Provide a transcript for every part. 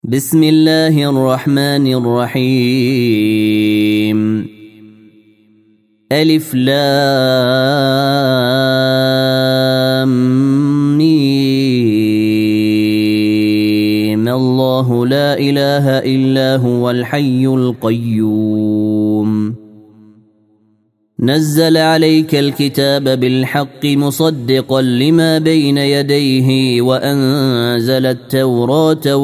بسم الله الرحمن الرحيم. ألف لام ميم. الله لا إله إلا هو الحي القيوم. نزل عليك الكتاب بالحق مصدقا لما بين يديه وأنزل التوراة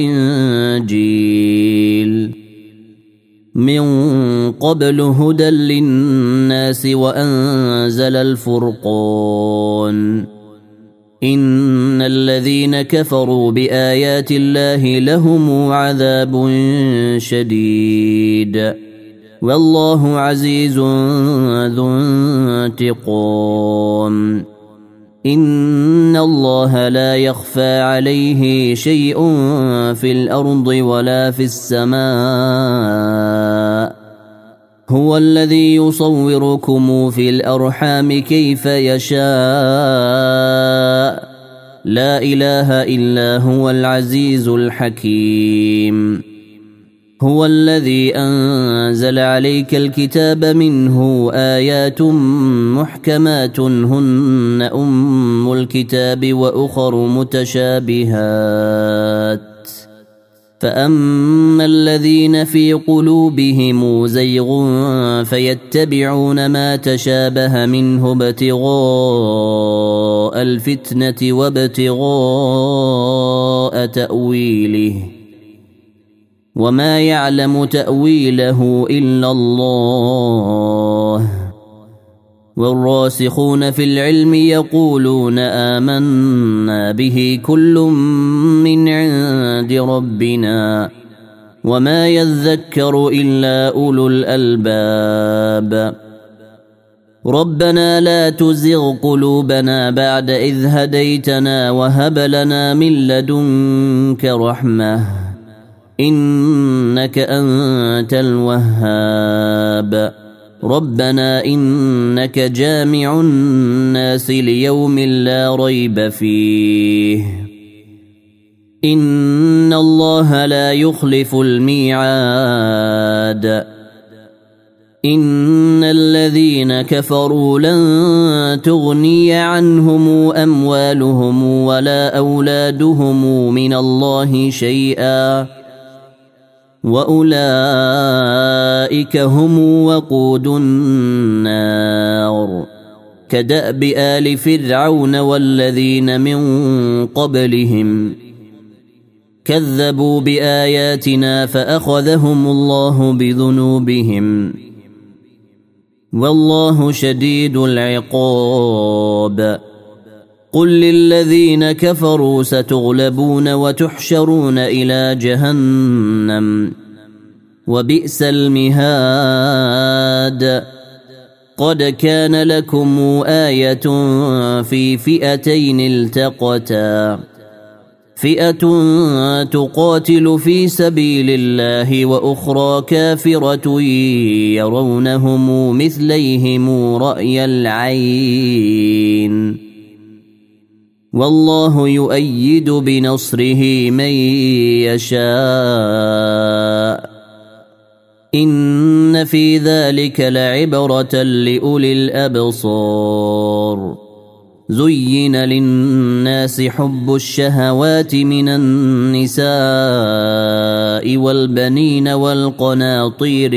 والإنجيل من قبل هدى للناس وأنزل الفرقان. إن الذين كفروا بآيات الله لهم عذاب شديد والله عزيز ذو انتقام. إن الله لا يخفى عليه شيء في الأرض ولا في السماء. هو الذي يصوركم في الأرحام كيف يشاء. لا إله إلا هو العزيز الحكيم. هو الذي أنزل عليك الكتاب منه آيات محكمات هن أم الكتاب وأخر متشابهات. فأما الذين في قلوبهم زيغ فيتبعون ما تشابه منه ابتغاء الفتنة وابتغاء تأويله وما يعلم تأويله إلا الله. والراسخون في العلم يقولون آمنا به كل من عند ربنا وما يذكر إلا أولو الألباب. ربنا لا تزغ قلوبنا بعد إذ هديتنا وهب لنا من لدنك رحمة إنك أنت الوهاب. ربنا إنك جامع الناس ليوم لا ريب فيه. إن الله لا يخلف الميعاد. إن الذين كفروا لن تغني عنهم أموالهم ولا أولادهم من الله شيئا وأولئك هم وقود النار. كدأب آل فرعون والذين من قبلهم كذبوا بآياتنا فأخذهم الله بذنوبهم والله شديد العقاب. قل للذين كفروا ستغلبون وتحشرون إلى جهنم وبئس المهاد. قد كان لكم آية في فئتين التقتا فئة تقاتل في سبيل الله وأخرى كافرة يرونهم مثليهم رأي العين والله يؤيد بنصره من يشاء. إن في ذلك لعبرة لأولي الأبصار. زين للناس حب الشهوات من النساء والبنين والقناطير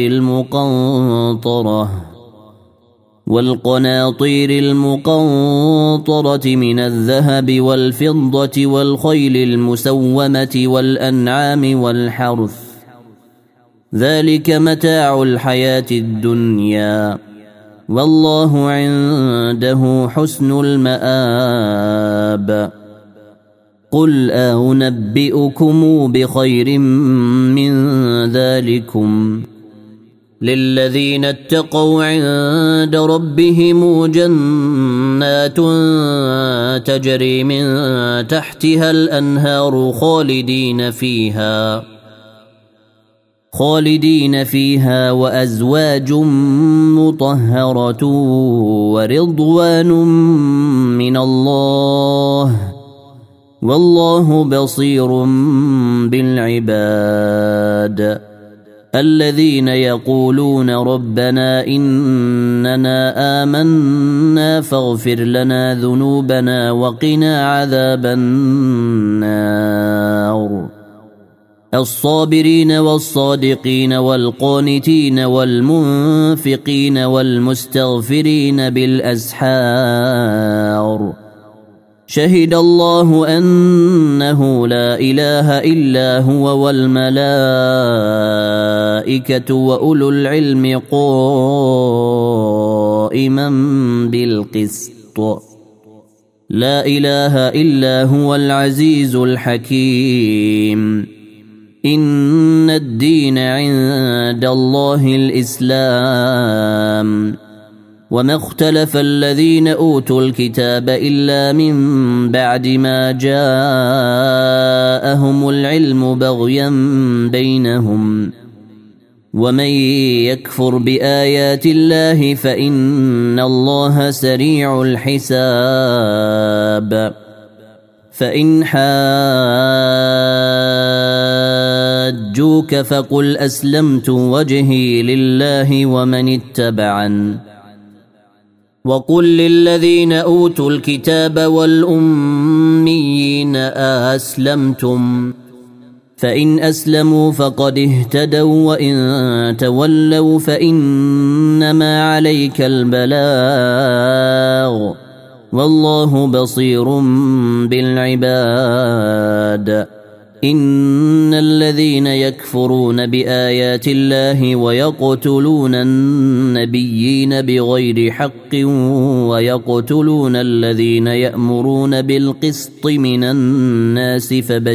المقنطرة من الذهب والفضة والخيل المسومة والأنعام والحرث ذلك متاع الحياة الدنيا والله عنده حسن المآب. قل أنبئكم بخير من ذلكم للذين اتقوا عند ربهم جنات تجري من تحتها الأنهار خالدين فيها وأزواج مطهرة ورضوان من الله والله بصير بالعباد الذين يقولون ربنا إننا آمنا فاغفر لنا ذنوبنا وقنا عذاب النار الصابرين والصادقين والقانتين والمنفقين والمستغفرين بالأسحار شهد الله أنه لا إله إلا هو والملائكة وأولو العلم قائما بالقسط لا إله إلا هو العزيز الحكيم إن الدين عند الله الإسلام وما اختلف الذين أوتوا الكتاب إلا من بعد ما جاءهم العلم بغيا بينهم ومن يكفر بآيات الله فإن الله سريع الحساب فإن حاجوك فقل أسلمت وجهي لله ومن اتبعن وقل للذين أوتوا الكتاب والأميين أسلمتم فإن أسلموا فقد اهتدوا وإن تولوا فإنما عليك البلاغ والله بصير بالعباد إن الذين يكفرون بآيات الله ويقتلون النبيين بغير حق ويقتلون الذين يأمرون بالقسط من الناس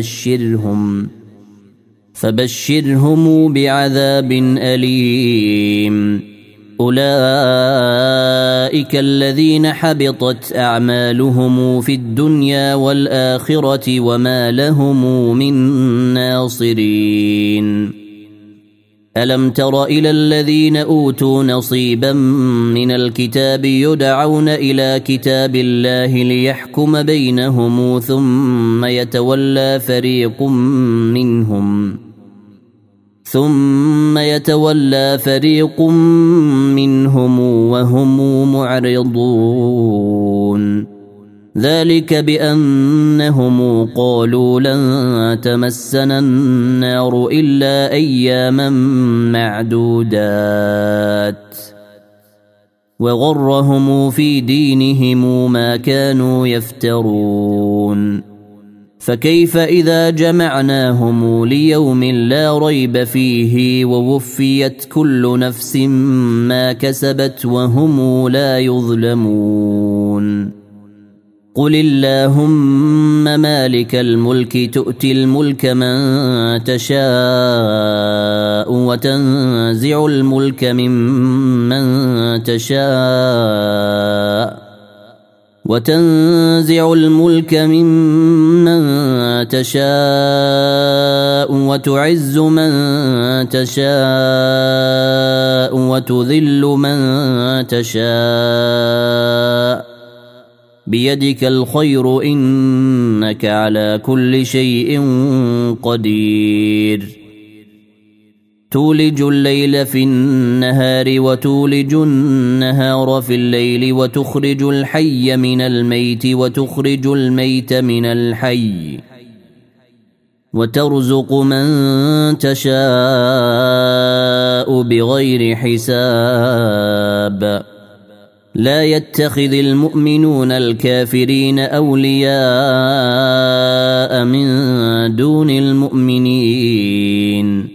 فبشرهم بعذاب أليم أولئك الذين حبطت أعمالهم في الدنيا والآخرة وما لهم من ناصرين ألم تر إلى الذين أوتوا نصيبا من الكتاب يدعون إلى كتاب الله ليحكم بينهم ثم يتولى فريق منهم وهم معرضون ذلك بأنهم قالوا لن تمسنا النار إلا أياما معدودات وغرهم في دينهم ما كانوا يفترون فكيف إذا جمعناهم ليوم لا ريب فيه ووفيت كل نفس ما كسبت وهم لا يظلمون قل اللهم مالك الملك تؤتي الملك من تشاء وتنزع الملك ممن تشاء وتعز من تشاء وتذل من تشاء بيدك الخير إنك على كل شيء قدير تولج الليل في النهار وتولج النهار في الليل وتخرج الحي من الميت وتخرج الميت من الحي وترزق من تشاء بغير حساب لا يتخذ المؤمنون الكافرين أولياء من دون المؤمنين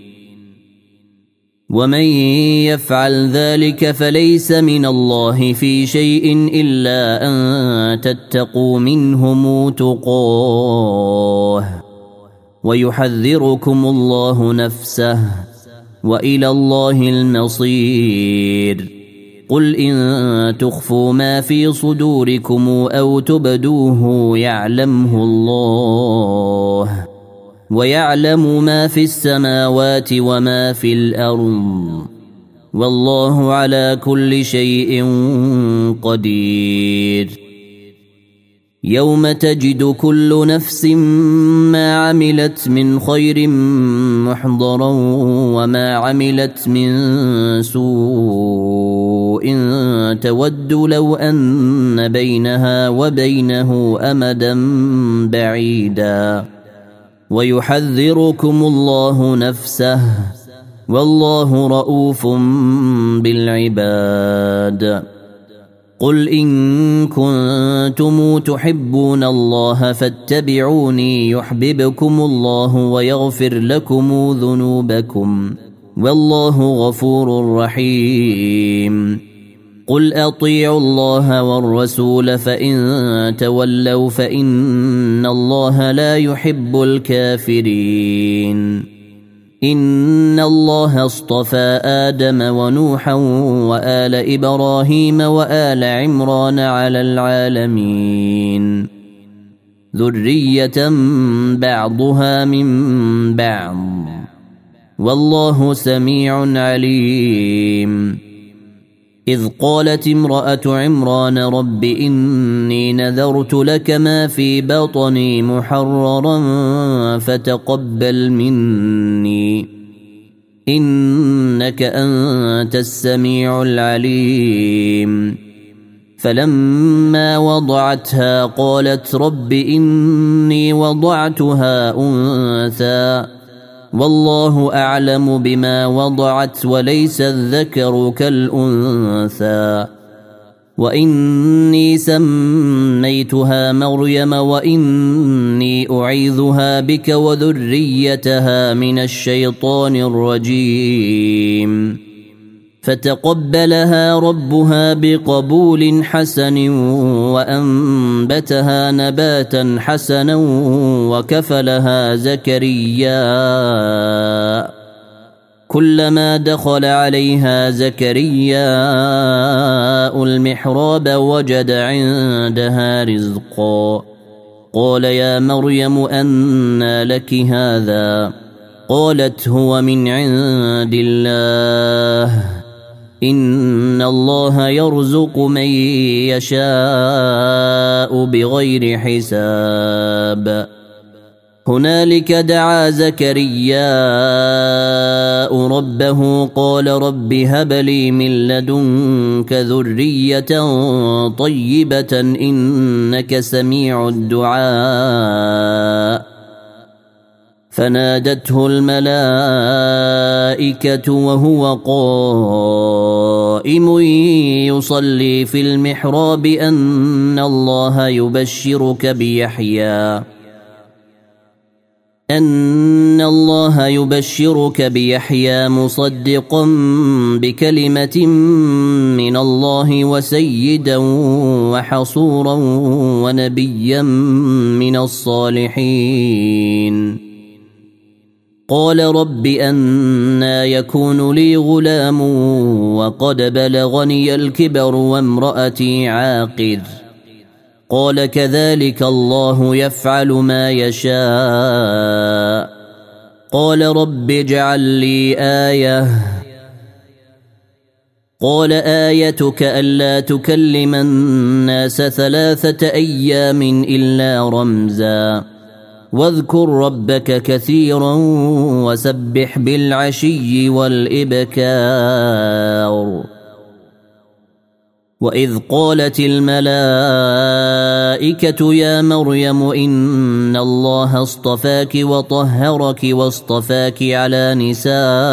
ومن يفعل ذلك فليس من الله في شيء إلا أن تتقوا منهم تقاه ويحذركم الله نفسه وإلى الله المصير قل إن تخفوا ما في صدوركم أو تبدوه يعلمه الله ويعلم ما في السماوات وما في الأرض والله على كل شيء قدير يوم تجد كل نفس ما عملت من خير محضرا وما عملت من سوء تود لو أن بينها وبينه أمدا بعيدا ويحذركم الله نفسه والله رؤوف بالعباد قل إن كنتم تحبون الله فاتبعوني يحببكم الله ويغفر لكم ذنوبكم والله غفور رحيم قل أطيعوا الله والرسول فإن تولوا فإن الله لا يحب الكافرين إن الله اصطفى آدم ونوحا وآل إبراهيم وآل عمران على العالمين ذرية بعضها من بعض والله سميع عليم إذ قالت امرأة عمران رب إني نذرت لك ما في بطني محررا فتقبل مني إنك أنت السميع العليم فلما وضعتها قالت رب إني وضعتها أنثى والله أعلم بما وضعت وليس الذكر كالأنثى وإني سميتها مريم وإني أعيذها بك وذريتها من الشيطان الرجيم فتقبلها ربها بقبول حسن وأنبتها نباتا حسنا وكفلها زكريا كلما دخل عليها زكرياء المحراب وجد عندها رزقا قال يا مريم أنى لك هذا قالت هو من عند الله إن الله يرزق من يشاء بغير حساب هنالك دعا زكرياء ربه قال رب هب لي من لدنك ذرية طيبة إنك سميع الدعاء فنادته الملائكة وهو قائم يصلي في المحراب أن الله يبشرك بيحيى مصدقا بكلمة من الله وسيدا وحصورا ونبيا من الصالحين قال رب أنى يكون لي غلام وقد بلغني الكبر وامرأتي عاقر قال كذلك الله يفعل ما يشاء قال رب اجعل لي آية قال آيتك ألا تكلم الناس 3 أيام إلا رمزا واذكر ربك كثيرا وسبح بالعشي والإبكار وإذ قالت الملائكة يا مريم إن الله اصطفاك وطهرك واصطفاك على نساء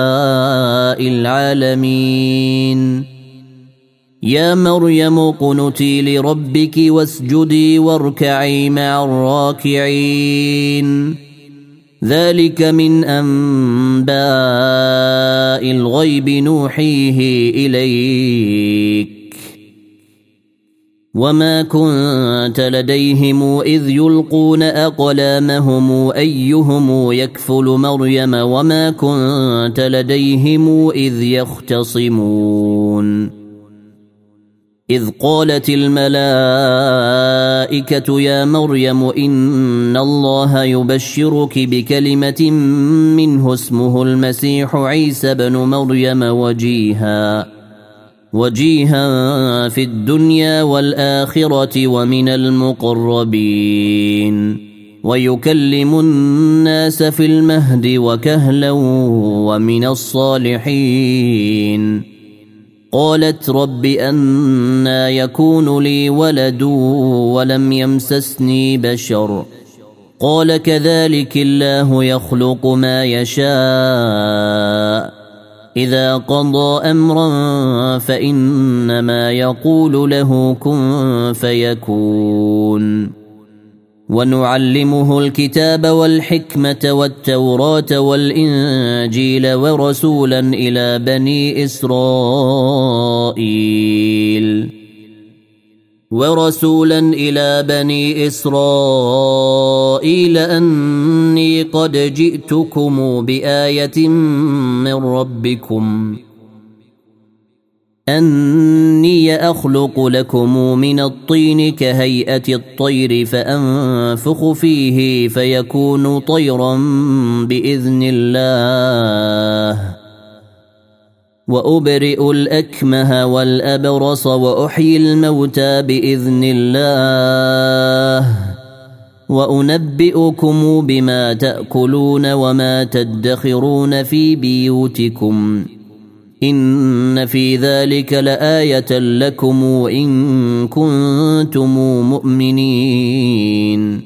العالمين يا مريم قنتي لربك واسجدي واركعي مع الراكعين ذلك من أنباء الغيب نوحيه إليك وما كنت لديهم إذ يلقون أقلامهم أيهم يكفل مريم وما كنت لديهم إذ يختصمون إذ قالت الملائكة يا مريم إن الله يبشرك بكلمة منه اسمه المسيح عيسى بن مريم وجيها في الدنيا والآخرة ومن المقربين ويكلم الناس في المهد وكهلا ومن الصالحين. قالت رب أنى يكون لي ولد ولم يمسسني بشر قال كذلك الله يخلق ما يشاء إذا قضى أمرا فإنما يقول له كن فيكون. ونعلمه الكتاب والحكمة والتوراة والإنجيل ورسولا إلى بني إسرائيل أني قد جئتكم بآية من ربكم أني أخلق لكم من الطين كهيئة الطير فأنفخ فيه فيكون طيرا بإذن الله وأبرئ الأكمه والأبرص وأحيي الموتى بإذن الله وأنبئكم بما تأكلون وما تدخرون في بيوتكم إن في ذلك لآية لكم إن كنتم مؤمنين.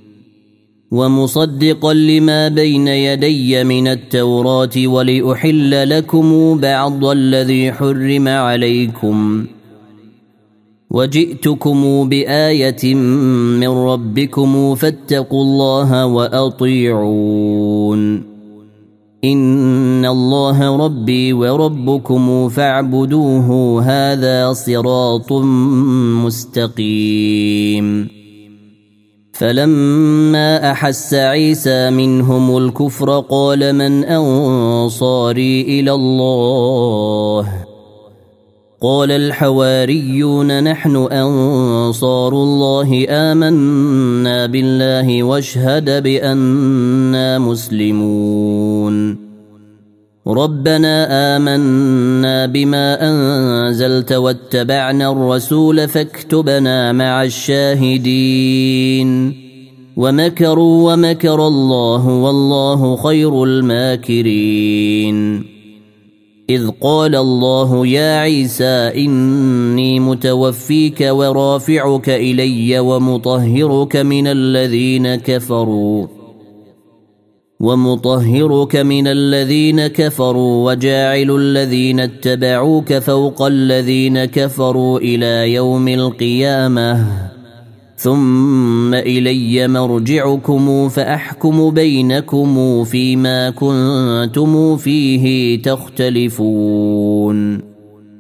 ومصدقا لما بين يدي من التوراة ولأحل لكم بعض الذي حرم عليكم وجئتكم بآية من ربكم فاتقوا الله وأطيعون إن الله ربي وربكم فاعبدوه هذا صراط مستقيم. فلما أحس عيسى منهم الكفر قال من أنصاري إلى الله قال الحواريون نحن أنصار الله آمنا بالله واشهد بأننا مسلمون. ربنا آمنا بما أنزلت واتبعنا الرسول فاكتبنا مع الشاهدين. ومكروا ومكر الله والله خير الماكرين. إذ قال الله يا عيسى إني متوفيك ورافعك إلي ومطهرك من الذين كفروا وجاعل الذين اتبعوك فوق الذين كفروا إلى يوم القيامة ثم إلي مرجعكم فأحكم بينكم فيما كنتم فيه تختلفون.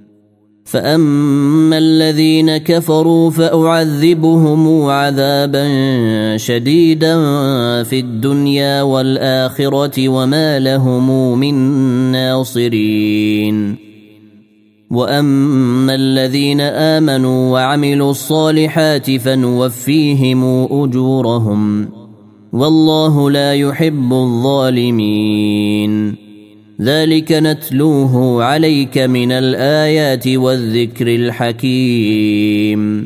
فأما الذين كفروا فأعذبهم عذابا شديدا في الدنيا والآخرة وما لهم من ناصرين. وأما الذين آمنوا وعملوا الصالحات فنوفيهم أجورهم والله لا يحب الظالمين. ذلك نتلوه عليك من الآيات والذكر الحكيم.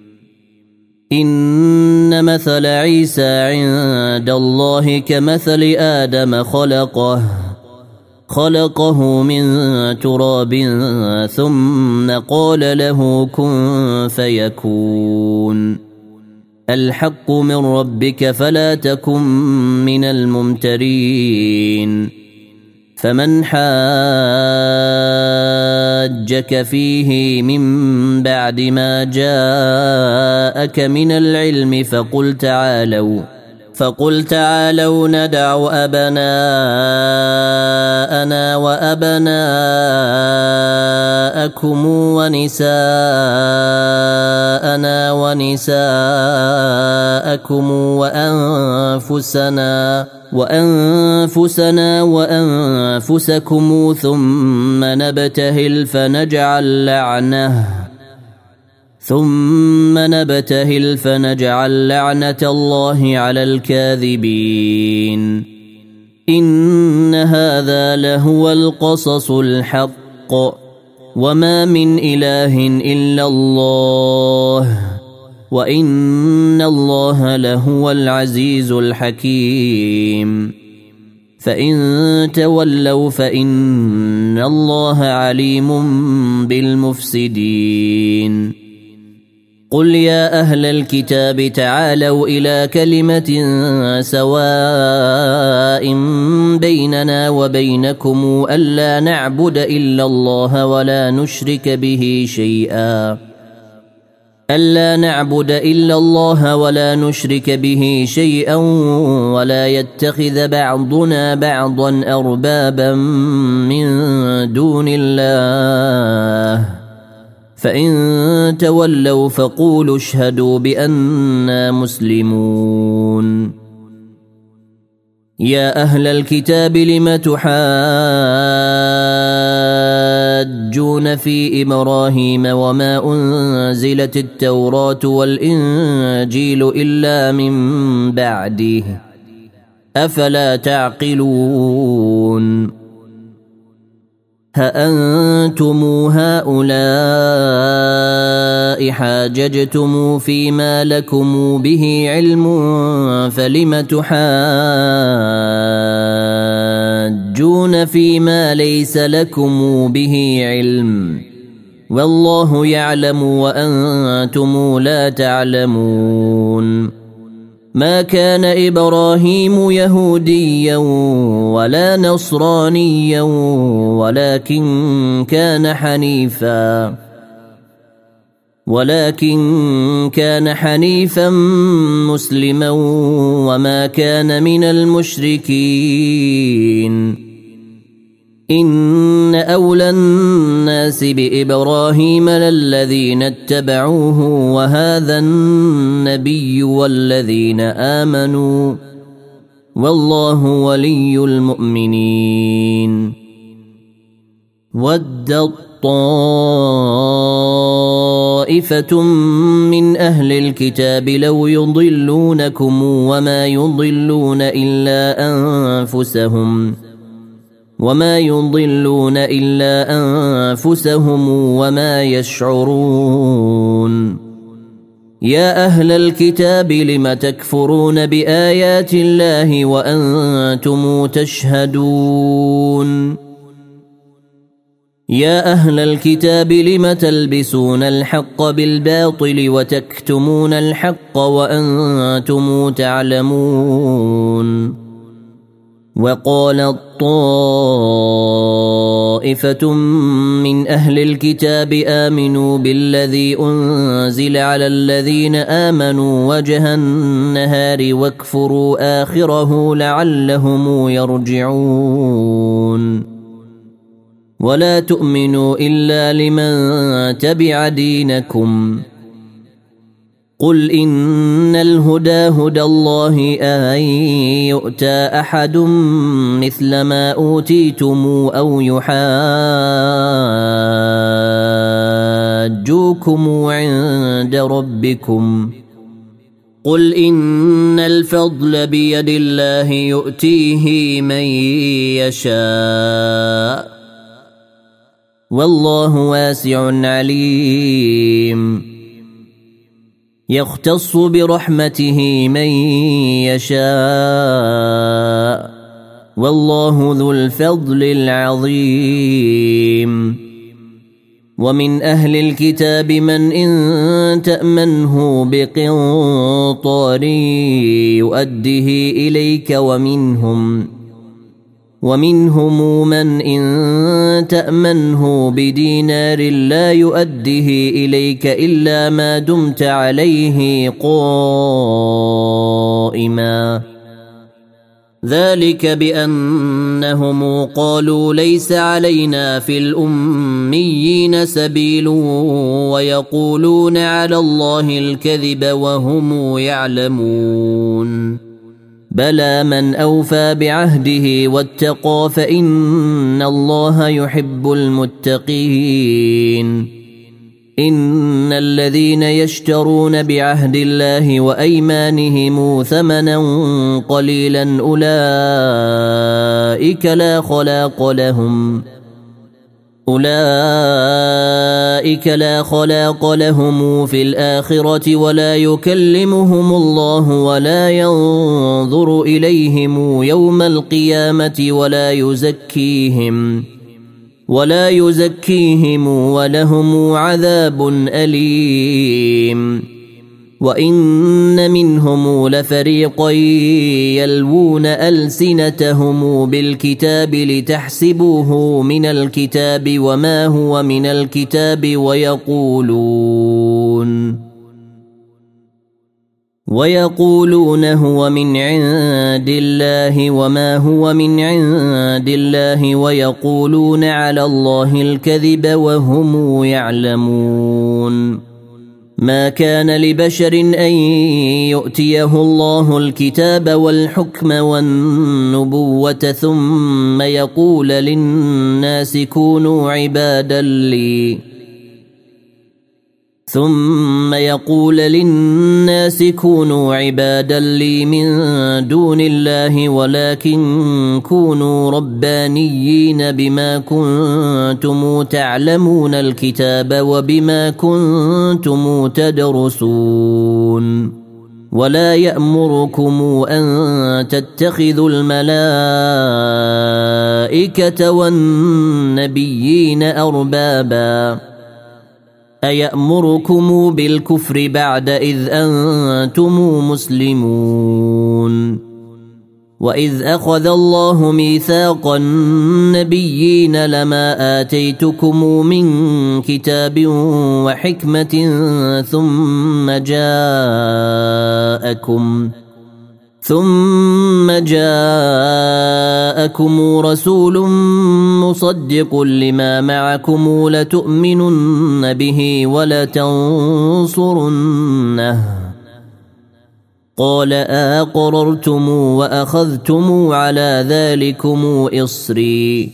إن مثل عيسى عند الله كمثل آدم خلقه من تراب ثم قال له كن فيكون. الحق من ربك فلا تكن من الممترين. فمن حاجك فيه من بعد ما جاءك من العلم فقل تعالوا ندع أبناءنا وأبناءكم ونساءنا ونساءكم وأنفسنا وأنفسكم ثم نبتهل فنجعل لعنة الله على الكاذبين. إن هذا لهو القصص الحق وما من إله إلا الله وإن الله لهو العزيز الحكيم فإن تولوا فإن الله عليم بالمفسدين قل يا أهل الكتاب تعالوا إلى كلمة سواء بيننا وبينكم ألا نعبد إلا الله ولا نشرك به شيئا ولا يتخذ بعضنا بعضا أربابا من دون الله فإن تولوا فقولوا اشهدوا بأننا مسلمون يا أهل الكتاب لم تحاجون في إبراهيم وما أنزلت التوراة والإنجيل إلا من بعده أفلا تعقلون هأنتم هؤلاء حاججتم فيما لكم به علم فلم تحاجون فيما ليس لكم به علم والله يعلم وأنتم لا تعلمون ما كان إبراهيم يهوديا ولا نصرانيا ولكن كان حنيفا مسلما وما كان من المشركين إن أولى الناس بإبراهيم للذين اتبعوه وهذا النبي والذين آمنوا والله ولي المؤمنين ودت طائفة من أهل الكتاب لو يضلونكم وما يضلون إلا أنفسهم وما يشعرون يا أهل الكتاب لم تكفرون بآيات الله وأنتم تشهدون يا أهل الكتاب لم تلبسون الحق بالباطل وتكتمون الحق وأنتم تعلمون وقالت طائفة من أهل الكتاب آمنوا بالذي أنزل على الذين آمنوا وجه النهار واكفروا آخره لعلهم يرجعون ولا تؤمنوا إلا لمن تبع دينكم قل إن الهدى هدى الله أن يؤتى أحد مثل ما أوتيتم أو يحاجوكم عند ربكم قل إن الفضل بيد الله يؤتيه من يشاء والله واسع عليم يختص برحمته من يشاء والله ذو الفضل العظيم ومن أهل الكتاب من إن تأمنه بقنطار يؤده إليك ومنهم من إن تأمنه بدينار لا يؤده إليك إلا ما دمت عليه قائما ذلك بأنهم قالوا ليس علينا في الأميين سبيل ويقولون على الله الكذب وهم يعلمون بلى من أوفى بعهده واتقى فإن الله يحب المتقين إن الذين يشترون بعهد الله وأيمانهم ثمنا قليلا أولئك لا خلاق لهم أولئك لا خلاق لهم في الآخرة ولا يكلمهم الله ولا ينظر إليهم يوم القيامة ولا يزكيهم ولهم عذاب أليم. وإن منهم لفريقا يلوون ألسنتهم بالكتاب لتحسبوه من الكتاب وما هو من الكتاب ويقولون هو من عند الله وما هو من عند الله ويقولون على الله الكذب وهم يعلمون. ما كان لبشر أن يؤتيه الله الكتاب والحكم والنبوة ثم يقول للناس كونوا عبادا لي من دون الله ولكن كونوا ربانيين بما كنتم تعلمون الكتاب وبما كنتم تدرسون. ولا يأمركم أن تتخذوا الملائكة والنبيين أربابا أيأمركم بالكفر بعد إذ أنتم مسلمون. وإذ أخذ الله ميثاق النبيين لما آتيتكم من كتاب وحكمة ثم جاءكم رسول مصدق لما معكم لتؤمنن به ولتنصرنه قال أقررتم وأخذتم على ذلكم إصري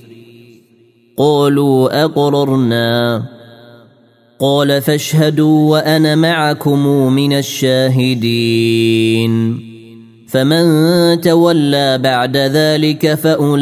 قالوا أقررنا قال فاشهدوا وأنا معكم من الشاهدين. فمن تولى بعد ذلك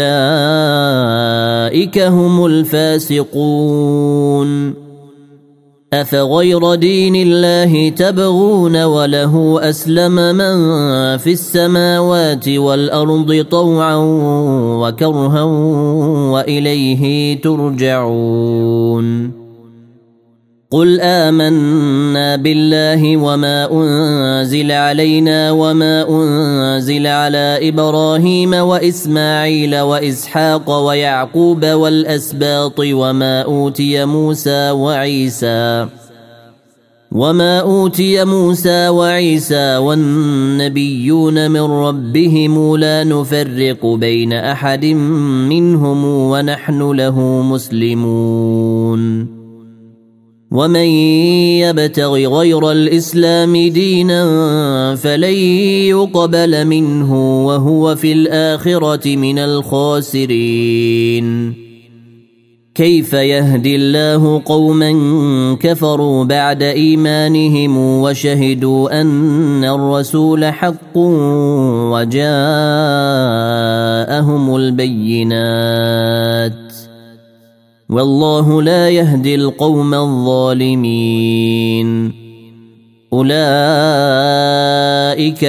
فأولئك هم الفاسقون. أفغير دين الله تبغون وله أسلم من في السماوات والأرض طوعا وكرها وإليه ترجعون. قل آمنا بالله وما أنزل علينا وما أنزل على إبراهيم وإسماعيل وإسحاق ويعقوب والأسباط وما أوتي موسى وعيسى والنبيون من ربهم لا نفرق بين أحد منهم ونحن له مسلمون. ومن يبتغ غير الإسلام دينا فلن يقبل منه وهو في الآخرة من الخاسرين. كيف يهدي الله قوما كفروا بعد إيمانهم وشهدوا أن الرسول حق وجاءهم البينات والله لا يهدي القوم الظالمين. أولئك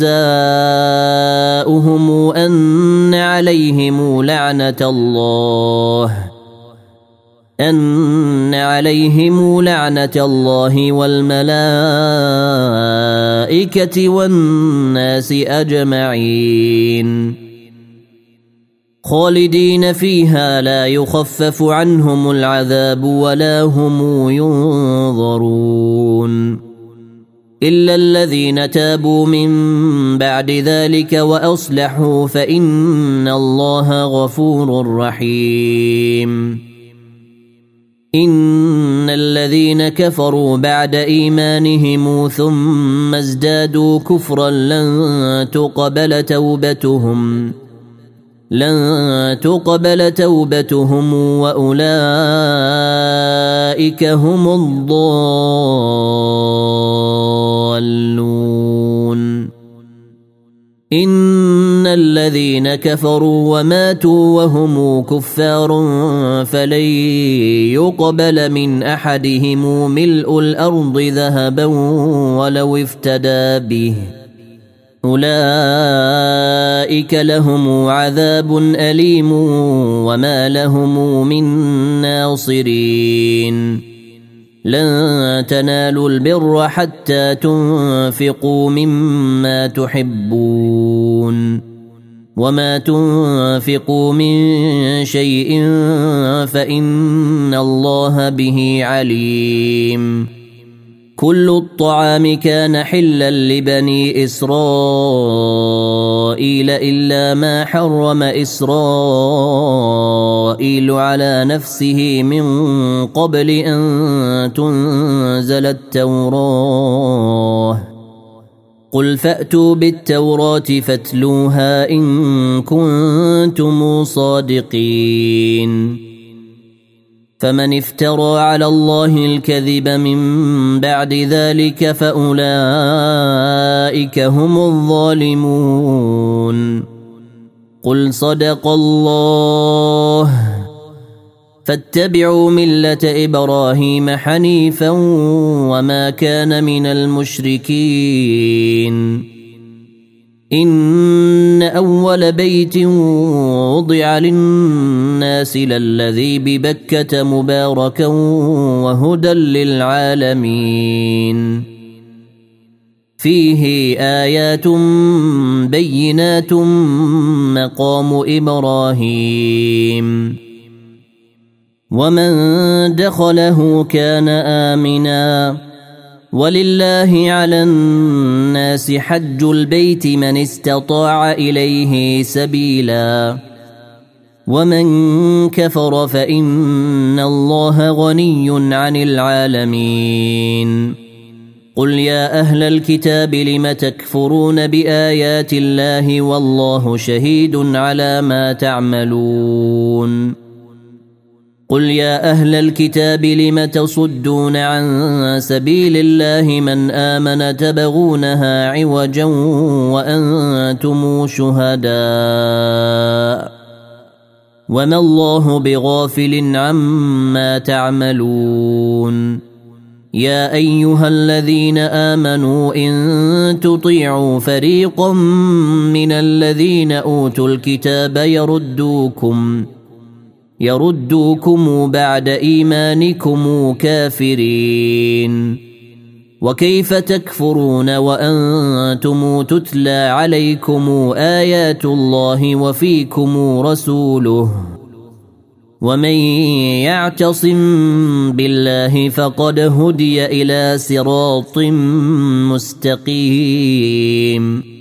جزاؤهم أن عليهم لعنة الله والملائكة والناس أجمعين خالدين فيها لا يخفف عنهم العذاب ولا هم ينظرون إلا الذين تابوا من بعد ذلك وأصلحوا فإن الله غفور رحيم. إن الذين كفروا بعد إيمانهم ثم ازدادوا كفرا لن تقبل توبتهم وأولئك هم الضالون. إن الذين كفروا وماتوا وهم كفار فلن يقبل من أحدهم ملء الأرض ذهبا ولو افتدى به أولئك لهم عذاب أليم وما لهم من ناصرين لن تنالوا البر حتى تنفقوا مما تحبون وما تنفقوا من شيء فإن الله به عليم كل الطعام كان حلا لبني إسرائيل إلا ما حرم إسرائيل على نفسه من قبل أن تنزل التوراة قل فأتوا بالتوراة فاتلوها إن كنتم صادقين فمن افترى على الله الكذب من بعد ذلك فأولئك هم الظالمون قل صدق الله فاتبعوا ملة إبراهيم حنيفا وما كان من المشركين إن أول بيت وضع للناس للذي ببكة مباركا وهدى للعالمين فيه آيات بينات مقام إبراهيم ومن دخله كان آمنا ولله على الناس حج البيت من استطاع إليه سبيلا ومن كفر فإن الله غني عن العالمين قل يا أهل الكتاب لم تكفرون بآيات الله والله شهيد على ما تعملون قل يا أهل الكتاب لم تصدون عن سبيل الله من آمن تبغونها عوجا وأنتم شهداء وما الله بغافل عما تعملون يا أيها الذين آمنوا إن تطيعوا فريقا من الذين أوتوا الكتاب يردوكم بعد إيمانكم كافرين وكيف تكفرون وأنتم تتلى عليكم آيات الله وفيكم رسوله ومن يعتصم بالله فقد هدي إلى صراط مستقيم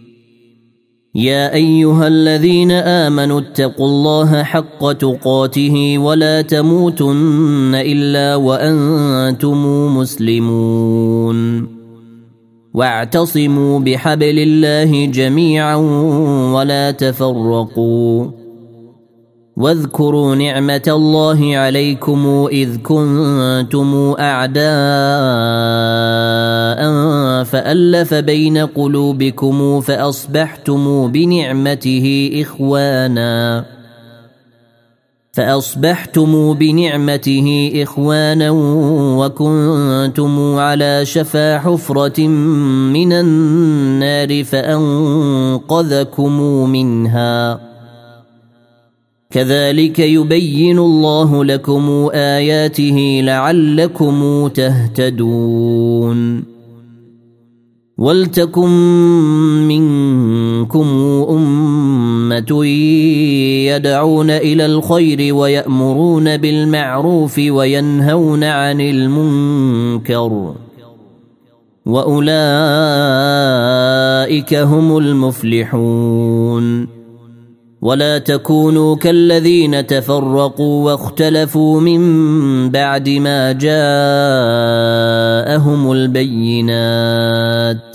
يا أيها الذين آمنوا اتقوا الله حق تقاته ولا تموتن إلا وأنتم مسلمون واعتصموا بحبل الله جميعا ولا تفرقوا واذكروا نعمة الله عليكم إذ كنتم أعداء فألف بين قلوبكم فأصبحتم بنعمته إخوانا وكنتم على شفا حفرة من النار فأنقذكم منها كذلك يبين الله لكم آياته لعلكم تهتدون ولتكن منكم أمة يدعون إلى الخير ويأمرون بالمعروف وينهون عن المنكر وأولئك هم المفلحون ولا تكونوا كالذين تفرقوا واختلفوا من بعد ما جاءهم البينات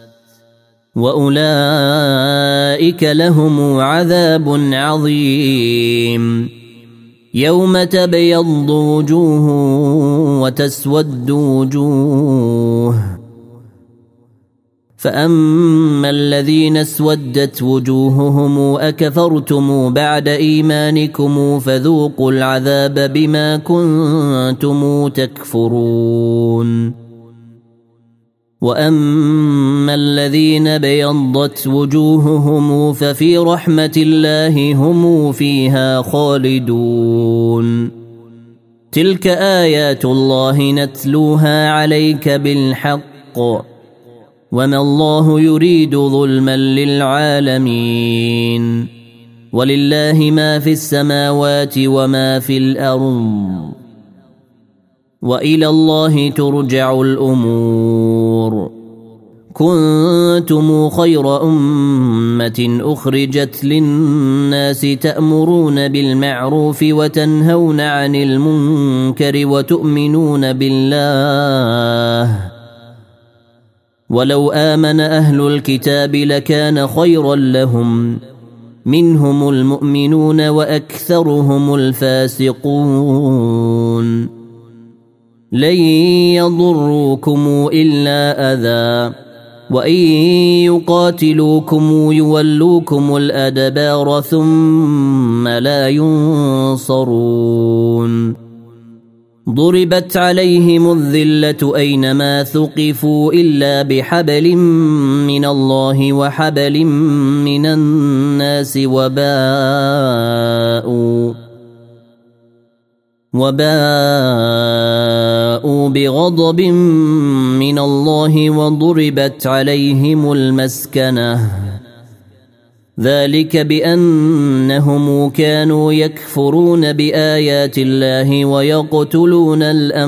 وأولئك لهم عذاب عظيم يوم تبيض وجوه وتسود وجوه فأما الذين اسودت وجوههم أكفرتم بعد إيمانكم فذوقوا العذاب بما كنتم تكفرون وأما الذين بيضت وجوههم ففي رحمة الله هم فيها خالدون تلك آيات الله نتلوها عليك بالحق وما الله يريد ظلما للعالمين ولله ما في السماوات وما في الأرض وإلى الله ترجع الأمور كنتم خير أمة أخرجت للناس تأمرون بالمعروف وتنهون عن المنكر وتؤمنون بالله ولو آمن أهل الكتاب لكان خيرا لهم منهم المؤمنون وأكثرهم الفاسقون لن يضروكم إلا أذى وإن يقاتلوكم يولوكم الأدبار ثم لا ينصرون ضربت عليهم الذلة أينما ثقفوا إلا بحبل من الله وحبل من الناس وباءوا بغضب من الله وضربت عليهم المسكنة ذلك بأنهم كانوا يكفرون بآيات الله ويقتلون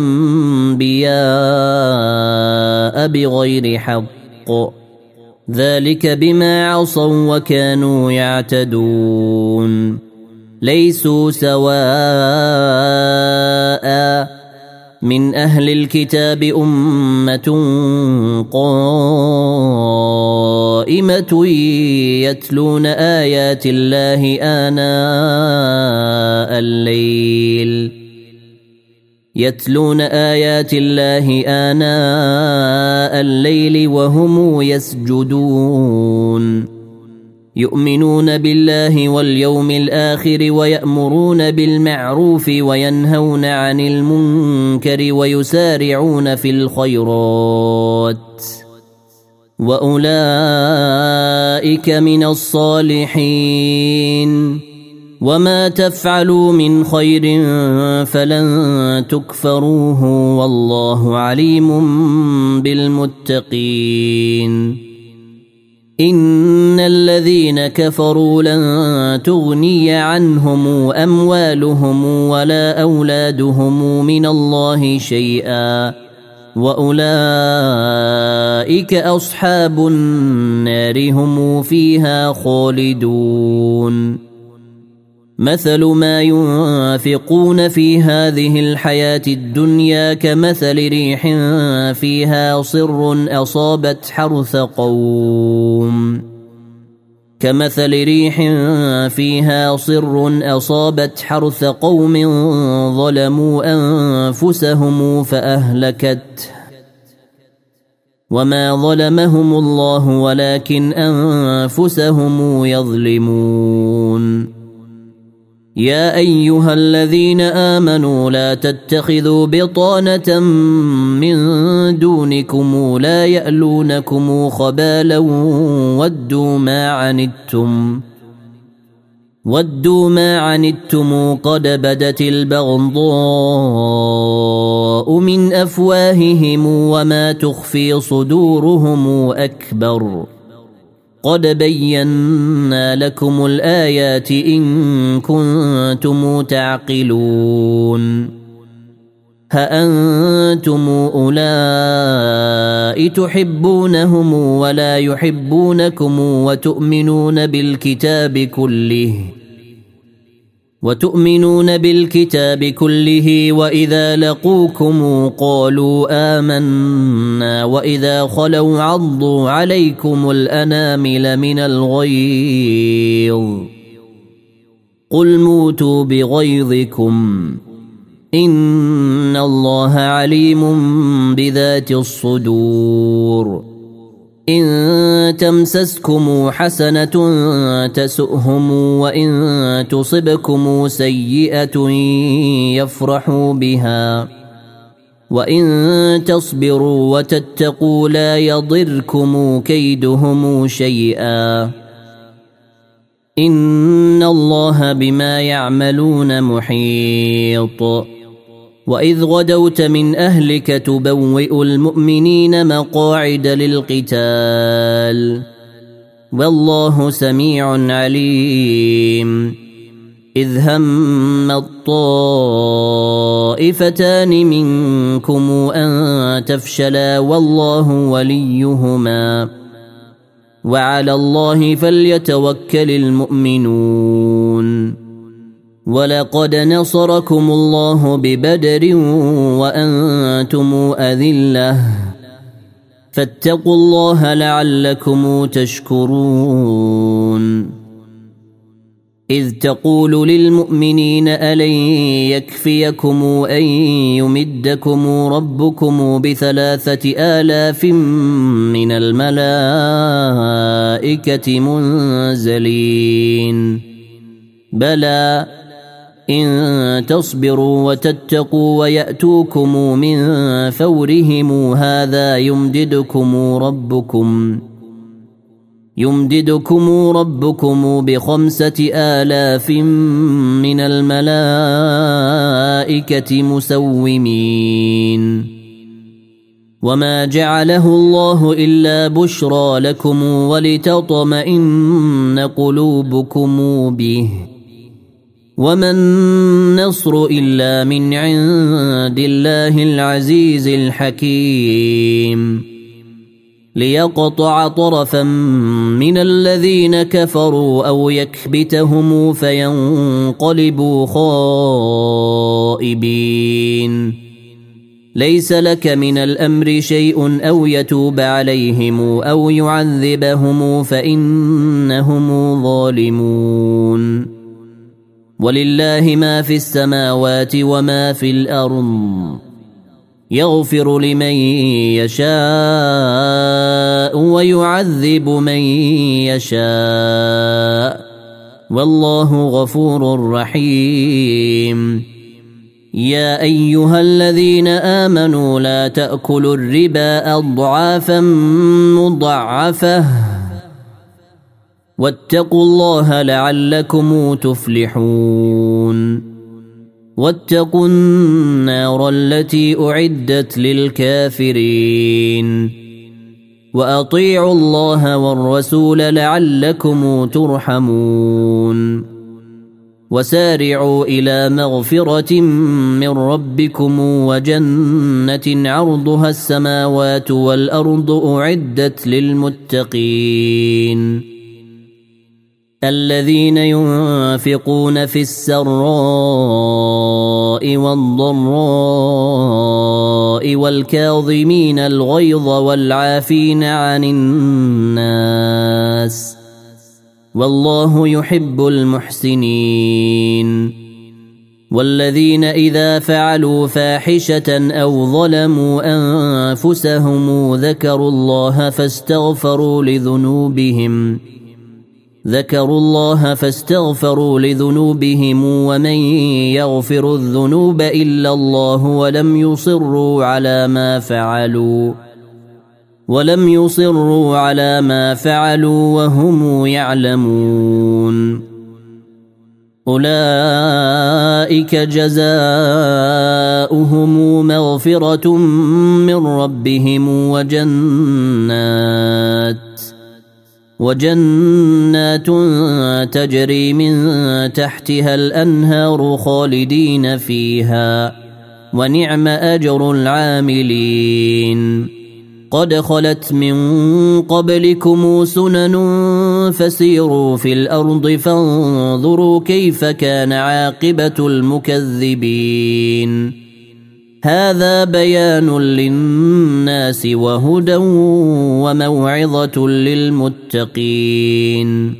الأنبياء بغير حق ذلك بما عصوا وكانوا يعتدون ليسوا سواء من أهل الكتاب أمة قائمة يتلون آيات الله آناء الليل وهم يسجدون يؤمنون بالله واليوم الآخر ويأمرون بالمعروف وينهون عن المنكر ويسارعون في الخيرات وأولئك من الصالحين وما تفعلوا من خير فلن تكفروه والله عليم بالمتقين إن الذين كفروا لن تغني عنهم أموالهم ولا أولادهم من الله شيئا وأولئك أصحاب النار هم فيها خالدون مثل ما ينفقون في هذه الحياة الدنيا كمثل ريح فيها صر أصابت حرث قوم ظلموا أنفسهم فأهلكته وما ظلمهم الله ولكن أنفسهم يظلمون يا أيها الذين آمنوا لا تتخذوا بطانة من دونكم لا يألونكم خبالا ودوا ما عنتم قد بدت البغضاء من أفواههم وما تخفي صدورهم أكبر قد بينا لكم الآيات إن كنتم تعقلون هأنتم أولئك تحبونهم ولا يحبونكم وتؤمنون بالكتاب كله وإذا لقوكم قالوا آمنا وإذا خلوا عضوا عليكم الأنامل من الغيظ قل موتوا بغيظكم إن الله عليم بذات الصدور إن تمسسكم حسنة تسؤهم وإن تصبكم سيئة يفرحوا بها وإن تصبروا وتتقوا لا يضركم كيدهم شيئا إن الله بما يعملون محيط وإذ غدوت من أهلك تبوئ المؤمنين مقاعد للقتال والله سميع عليم إذ هم الطائفتان منكم أن تفشلا والله وليهما وعلى الله فليتوكل المؤمنون ولقد نصركم الله ببدر وأنتم أذلة فاتقوا الله لعلكم تشكرون إذ تقول للمؤمنين ألن يكفيكم أن يمدكم ربكم ب3,000 من الملائكة منزلين بلى إن تصبروا وتتقوا ويأتوكم من فورهم هذا يمددكم ربكم ب5,000 من الملائكة مسومين وما جعله الله إلا بشرى لكم ولتطمئن قلوبكم به وما النصر إلا من عند الله العزيز الحكيم ليقطع طرفا من الذين كفروا أو يكبتهم فينقلبوا خائبين ليس لك من الأمر شيء أو يتوب عليهم أو يعذبهم فإنهم ظالمون ولله ما في السماوات وما في الأرض يغفر لمن يشاء ويعذب من يشاء والله غفور رحيم يا أيها الذين آمنوا لا تأكلوا الربا أضعافا مضاعفة واتقوا الله لعلكم تفلحون واتقوا النار التي أعدت للكافرين وأطيعوا الله والرسول لعلكم ترحمون وسارعوا إلى مغفرة من ربكم وجنة عرضها السماوات والأرض أعدت للمتقين الذين ينفقون في السراء والضراء والكاظمين الغيظ والعافين عن الناس والله يحب المحسنين والذين إذا فعلوا فاحشة أو ظلموا أنفسهم ذكروا الله فاستغفروا لذنوبهم ومن يغفر الذنوب إلا الله ولم يصروا على ما فعلوا وهم يعلمون أولئك جزاؤهم مغفرة من ربهم وجنات تجري من تحتها الأنهار خالدين فيها ونعم أجر العاملين قد خلت من قبلكم سنن فسيروا في الأرض فانظروا كيف كان عاقبة المكذبين هذا بيان للناس وهدى وموعظة للمتقين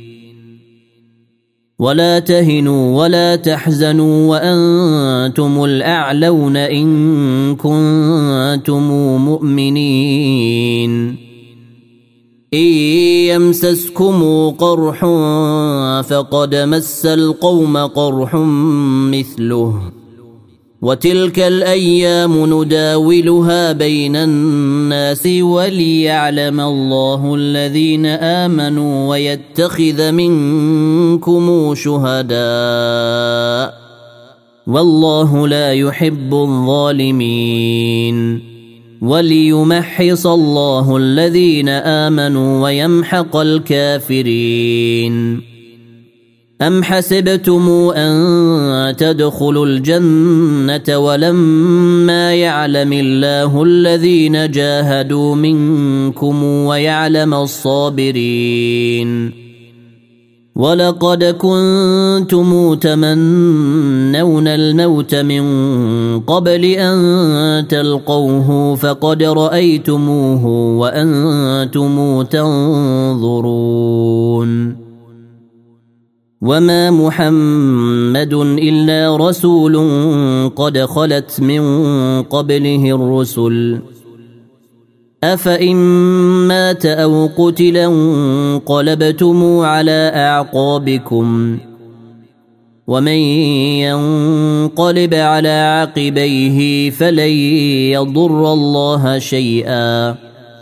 ولا تهنوا ولا تحزنوا وأنتم الأعلون إن كنتم مؤمنين إن يمسسكم قرح فقد مس القوم قرح مثله وتلك الأيام نداولها بين الناس وليعلم الله الذين آمنوا ويتخذ منكم شهداء والله لا يحب الظالمين وليمحص الله الذين آمنوا ويمحق الكافرين أم حسبتم أن تدخلوا الجنة ولما يعلم الله الذين جاهدوا منكم ويعلم الصابرين ولقد كنتم تمنون الموت من قبل أن تلقوه فقد رأيتموه وأنتم تنظرون وما محمد إلا رسول قد خلت من قبله الرسل أفإن مات أو قتل انقلبتم على أعقابكم ومن ينقلب على عقبيه فلن يضر الله شيئا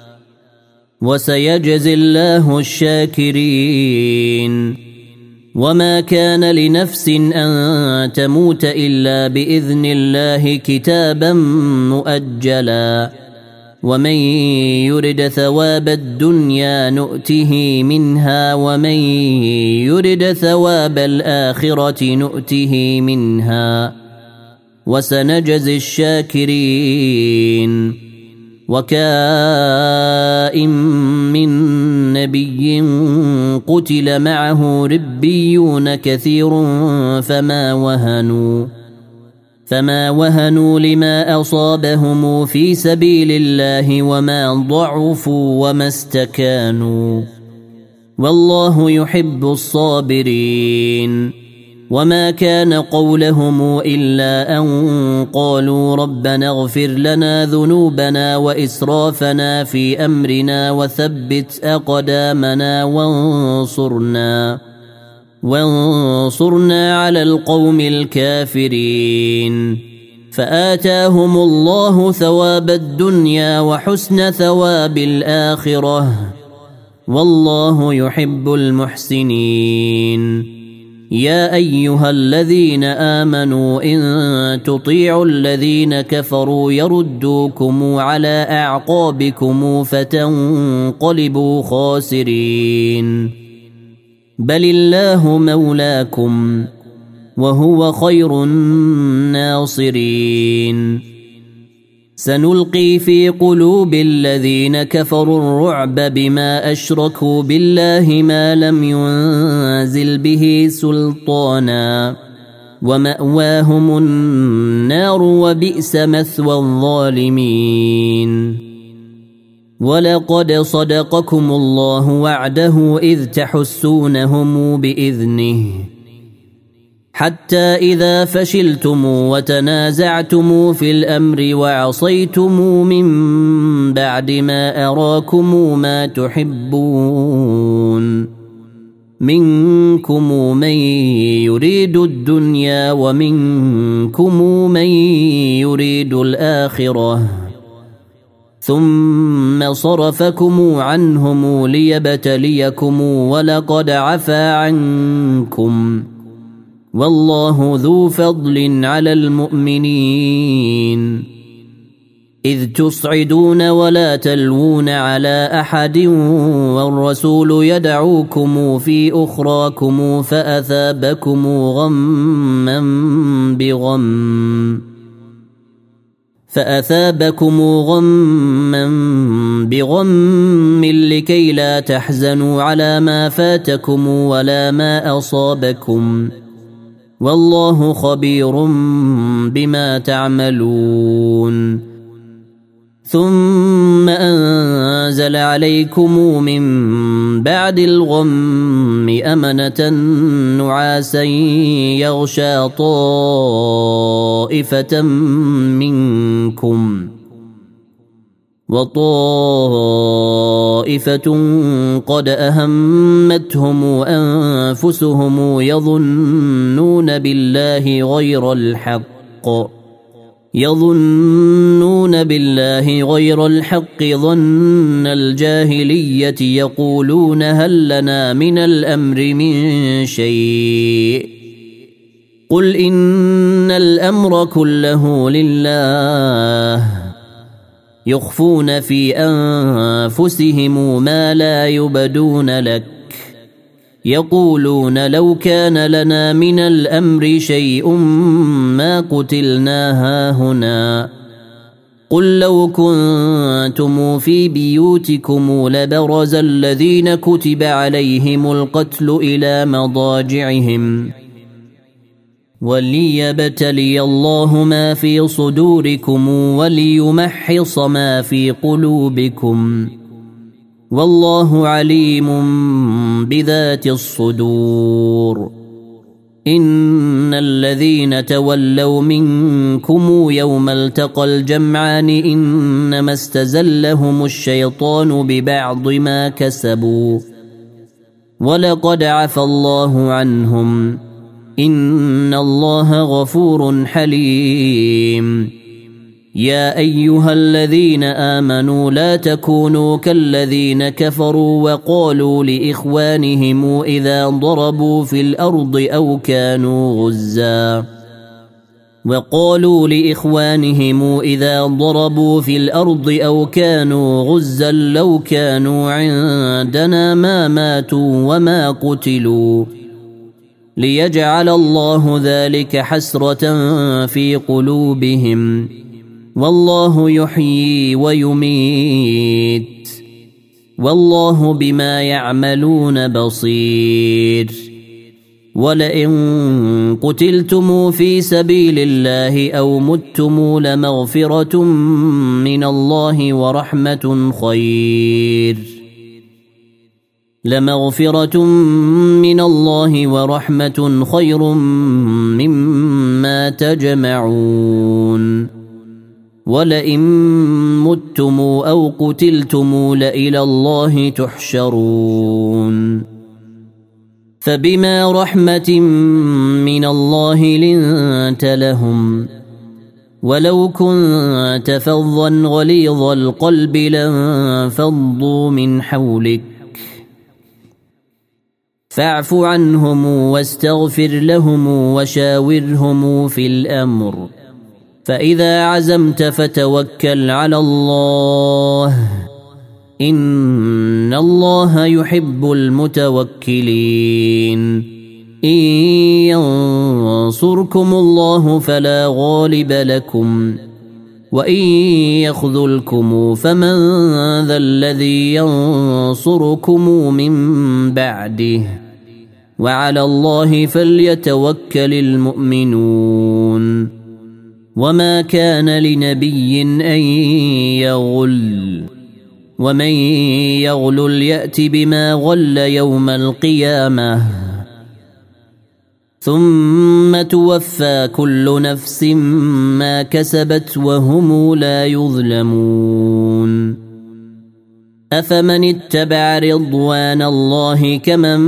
وسيجزي الله الشاكرين وما كان لنفس أن تموت إلا بإذن الله كتابا مؤجلا ومن يرد ثواب الدنيا نؤته منها ومن يرد ثواب الآخرة نؤته منها وسنجزي الشاكرين وكائن من نبي قتل معه ربيون كثير فما وهنوا لما أصابهم في سبيل الله وما ضعفوا وما استكانوا والله يحب الصابرين وما كان قولهم إلا أن قالوا ربنا اغفر لنا ذنوبنا وإسرافنا في أمرنا وثبت أقدامنا وانصرنا على القوم الكافرين فآتاهم الله ثواب الدنيا وحسن ثواب الآخرة والله يحب المحسنين يا أيها الذين آمنوا إن تطيعوا الذين كفروا يردوكم على أعقابكم فتنقلبوا خاسرين بل الله مولاكم وهو خير الناصرين سنلقي في قلوب الذين كفروا الرعب بما أشركوا بالله ما لم ينزل به سلطانا ومأواهم النار وبئس مثوى الظالمين ولقد صدقكم الله وعده إذ تحسونهم بإذنه حتى إذا فشلتم وتنازعتم في الأمر وعصيتم من بعد ما أراكم ما تحبون منكم من يريد الدنيا ومنكم من يريد الآخرة ثم صرفكم عنهم ليبتليكم ولقد عفا عنكم والله ذو فضل على المؤمنين إذ تصعدون ولا تلوون على أحد والرسول يدعوكم في أخراكم فأثابكم غما بغم لكي لا تحزنوا على ما فاتكم ولا ما أصابكم والله خبير بما تعملون ثم أنزل عليكم من بعد الغم أمنة نعاسا يغشى طائفة منكم وطائفة قد أهمتهم أنفسهم يظنون بالله غير الحق ظن الجاهلية يقولون هل لنا من الأمر من شيء قل إن الأمر كله لله يخفون في أنفسهم ما لا يبدون لك يقولون لو كان لنا من الأمر شيء ما قتلنا هاهنا قل لو كنتم في بيوتكم لبرز الذين كتب عليهم القتل إلى مضاجعهم وليبتلي الله ما في صدوركم وليمحص ما في قلوبكم والله عليم بذات الصدور إن الذين تولوا منكم يوم التقى الجمعان إنما استزلهم الشيطان ببعض ما كسبوا ولقد عفى الله عنهم إن الله غفور حليم يا أيها الذين آمنوا لا تكونوا كالذين كفروا وقالوا لإخوانهم إذا ضربوا في الأرض أو كانوا غزا لو كانوا عندنا ما ماتوا وما قتلوا ليجعل الله ذلك حسرة في قلوبهم والله يحيي ويميت والله بما يعملون بصير ولئن قتلتم في سبيل الله أو متم لمغفرة من الله ورحمة خير مما تجمعون ولئن متم أو قتلتم لإلى الله تحشرون فبما رحمة من الله لنت لهم ولو كنت فظا غليظ القلب لانفضوا من حولك فاعف عنهم واستغفر لهم وشاورهم في الأمر فإذا عزمت فتوكل على الله إن الله يحب المتوكلين إن ينصركم الله فلا غالب لكم وإن يخذلكم فمن ذا الذي ينصركم من بعده وعلى الله فليتوكل المؤمنون وما كان لنبي أن يغل ومن يغل يأت بما غل يوم القيامة ثم توفى كل نفس ما كسبت وهم لا يظلمون أفمن اتبع رضوان الله كمن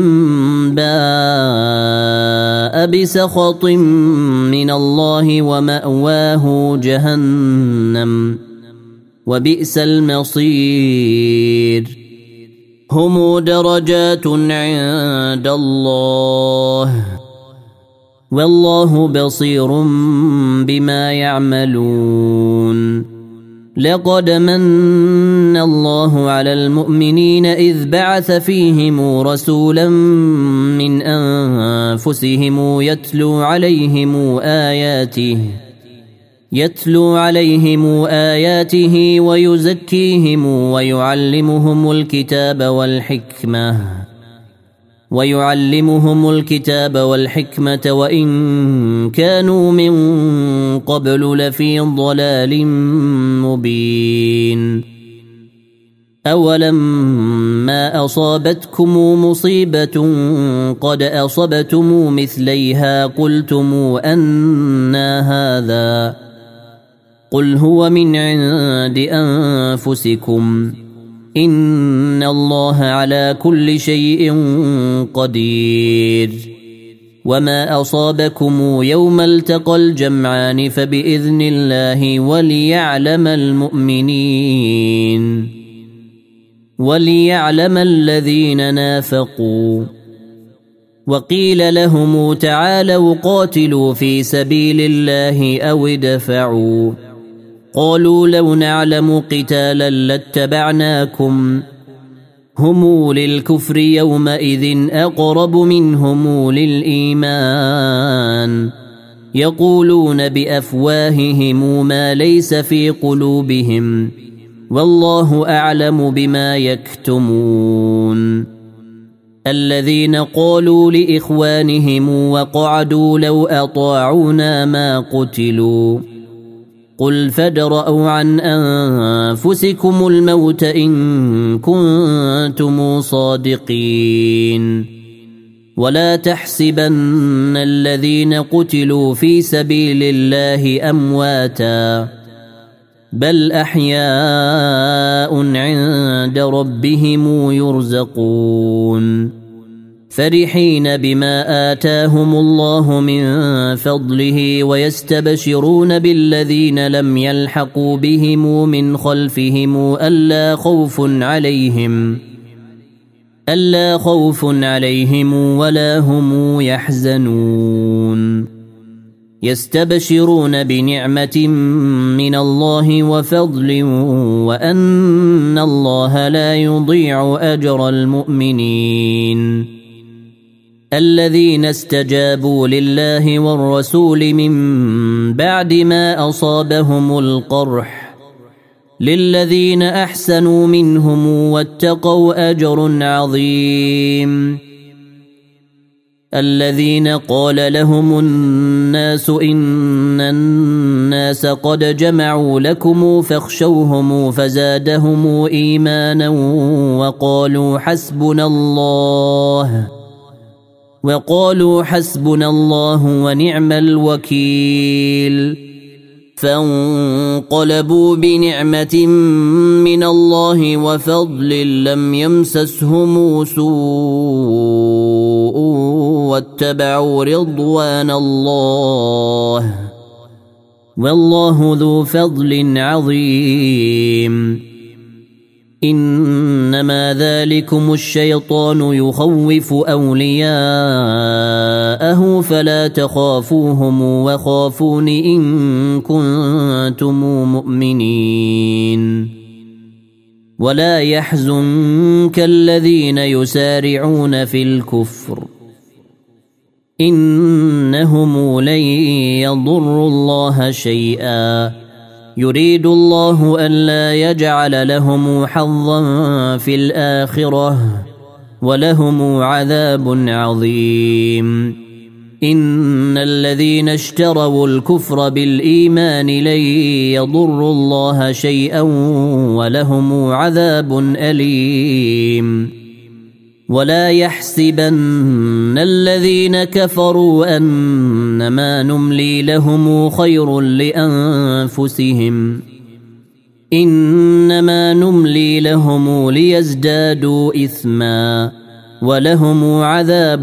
باء بسخط من الله ومأواه جهنم وبئس المصير هم درجات عند الله والله بصير بما يعملون لقد من الله على المؤمنين إذ بعث فيهم رسولا من أنفسهم يتلو عليهم آياته ويزكيهم ويعلمهم الكتاب والحكمة وإن كانوا من قبل لفي ضلال مبين أولما أصابتكم مصيبة قد أصبتم مثليها قلتم أنى هذا قل هو من عند أنفسكم إن الله على كل شيء قدير وما أصابكم يوم التقى الجمعان فبإذن الله وليعلم الذين نافقوا وقيل لهم تعالوا قاتلوا في سبيل الله أو ادفعوا قالوا لو نعلم قتالا لاتبعناكم هم للكفر يومئذ أقرب منهم للإيمان يقولون بأفواههم ما ليس في قلوبهم والله أعلم بما يكتمون الذين قالوا لإخوانهم وقعدوا لو أطاعونا ما قتلوا قل فادرءوا عن أنفسكم الموت إن كنتم صادقين ولا تحسبن الذين قتلوا في سبيل الله أمواتا بل أحياء عند ربهم يرزقون فرحين بما آتاهم الله من فضله ويستبشرون بالذين لم يلحقوا بهم من خلفهم ألا خوف عليهم ولا هم يحزنون يستبشرون بنعمة من الله وفضل وأن الله لا يضيع أجر المؤمنين الذين استجابوا لله والرسول من بعد ما أصابهم القرح للذين أحسنوا منهم واتقوا أجر عظيم الذين قال لهم الناس إن الناس قد جمعوا لكم فاخشوهم فزادهم إيمانا وقالوا حسبنا الله ونعم الوكيل فانقلبوا بنعمة من الله وفضل لم يمسسهم سوء واتبعوا رضوان الله والله ذو فضل عظيم إنما ذلكم الشيطان يخوف أولياءه فلا تخافوهم وخافون إن كنتم مؤمنين ولا يحزنك الذين يسارعون في الكفر إنهم لن يضروا الله شيئا يريد الله ألا يجعل لهم حظا في الآخرة ولهم عذاب عظيم إن الذين اشتروا الكفر بالإيمان لن يضروا الله شيئا ولهم عذاب أليم ولا يحسبن الذين كفروا أنما نملي لهم خير لأنفسهم إنما نملي لهم ليزدادوا إثما ولهم عذاب